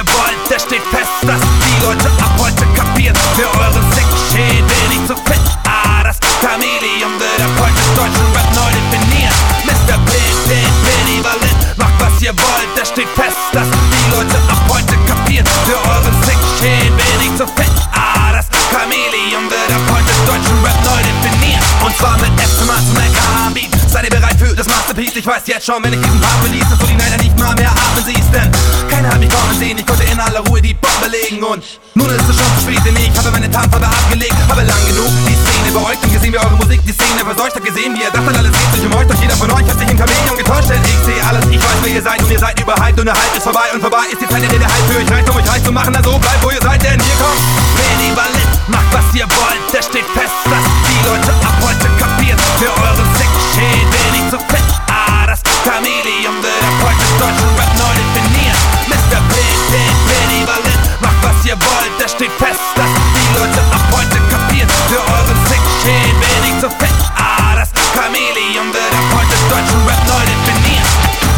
wollt, der steht fest, dass die Leute ab heute kapieren. Für euren Sick-Schädel nicht so fit. Das Chameleon wird ab heute deutschen Rap neu definieren. Mr. P, macht was ihr wollt, der steht fest, dass die Leute ab heute kapieren. Für euren Sick-Schädel nicht so fit. Das Chameleon wird ab heute deutschen Rap neu definieren. Und zwar mit FMA zum LKH-Beat. Seid ihr bereit für das Masterpiece? Ich weiß jetzt schon, wenn ich diesen Part release, dass du die Neider nicht mal mehr atmen siehst. Denn keiner hat mich kommen sehen, ich konnte in aller Ruhe die Bombe legen. Und nun ist es schon zu spät, denn ich habe meine Tarnfarbe abgelegt. Habe lang genug die Szene beäugt und gesehen, wie eure Musik die Szene verseucht. Hab gesehen, wie ihr dachtet, alles geht sich um euch. Doch jeder von euch hat sich in Chameleon getäuscht. Denn ich sehe alles, ich weiß, wer ihr seid. Und ihr seid überhyped und der Hype ist vorbei. Und vorbei ist die Zeit, in der der Hype für euch reicht, um euch reich zu machen. Also bleibt, wo ihr seid, denn hier kommt Penny Ballett. Macht was ihr wollt, der steht fest, dass die Leute ab heute kapieren. Für euren Sick-Schädel nicht so fit. Das Chameleon wird ab heute deutschen Rap neu definieren. Mr. Penny Ballett. Macht was ihr wollt, der steht fest, dass die Leute ab heute kapieren. Für euren Sick-Schädel nicht so fit. Das Chameleon wird ab heute deutschen Rap neu definieren.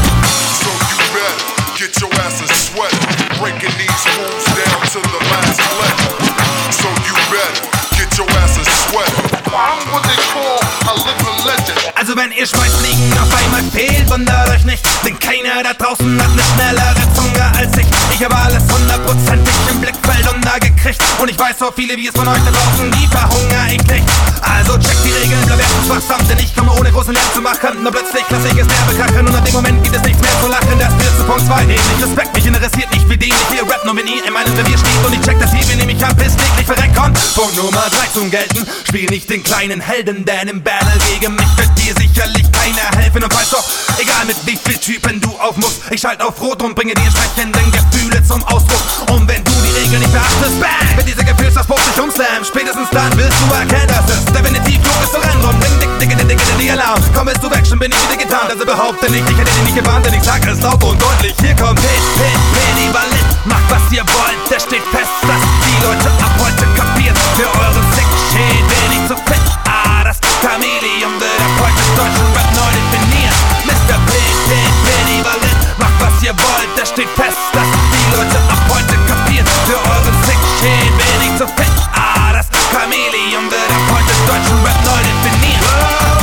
So you better get your ass a sweater, breaking these moves down to the last letter. So you better get your ass a sweater. I'm what they call a living legend. Also wenn ihr Schweißfliegen auf einmal fehlt, wundert euch nicht, denn keiner da draußen hat ne schnellere Zunge als ich. Ich habe alles 100%ig im Blickfeld untergekriegt und ich weiß so viele wie es von euch da draußen, die verhungere ich nicht. Also checkt die Regeln, bleib erstens wachsam, denn ich komme ohne großen Lärm zu machen. Nur plötzlich lasse ich es Nerve krachen und ab dem Moment gibt es nichts mehr zu lachen. Das führt zu Punkt 2, nämlich Respekt, mich interessiert nicht wie dämlich ihr Rap, nur wenn ihr in meinem Revier steht und ich check das hier, wenn ihr mich habt, ist täglich verreckt. Kommt Punkt Nummer 3 zum Gelten, spiel nicht den kleinen Helden, denn im Battle gegen mich wird dir sicherlich keiner helfen. Und weißt doch, egal mit wie viel Typen du auf musst, ich schalt auf Rot und bringe die entsprechenden Gefühle zum Ausdruck. Und wenn du die Regeln nicht beachtest, bang, wird dieser Gefühlsausbruch sich umslammen. Spätestens dann wirst du erkennen, dass es definitiv klug ist zu rennen rum. Ding, Alarm, komm bist du weg, schon bin ich wieder getan. Also behaupte nicht, ich hätte dich nicht gewarnt, denn ich sag es laut und deutlich. Hier kommt Penny Ballett. Macht was ihr wollt, der steht fest, dass die Leute ab heute kapieren. Für euren Sick-Schädel nicht so fit. Das Chameleon wird ab heute deutschen Rap neu definieren. Mr. Penny Ballett. Macht was ihr wollt, der steht fest, dass die Leute ab heute kapieren. Für euren Sick-Schädel nicht so fit. Das Chameleon wird ab heute deutschen Rap neu definieren. Oh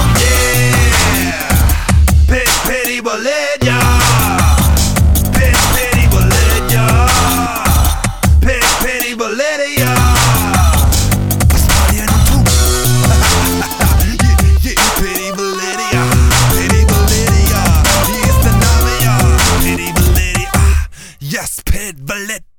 yeah, Penny Ballett, ja. Penny Ballett, ja. Penny Ballett, ja. Was wollt ihr nun tun? Penny Ballett, ja. Penny Ballett, ja. Hier ist der Name, ja. Penny Ballett, ja. Yes, Penny Ballett.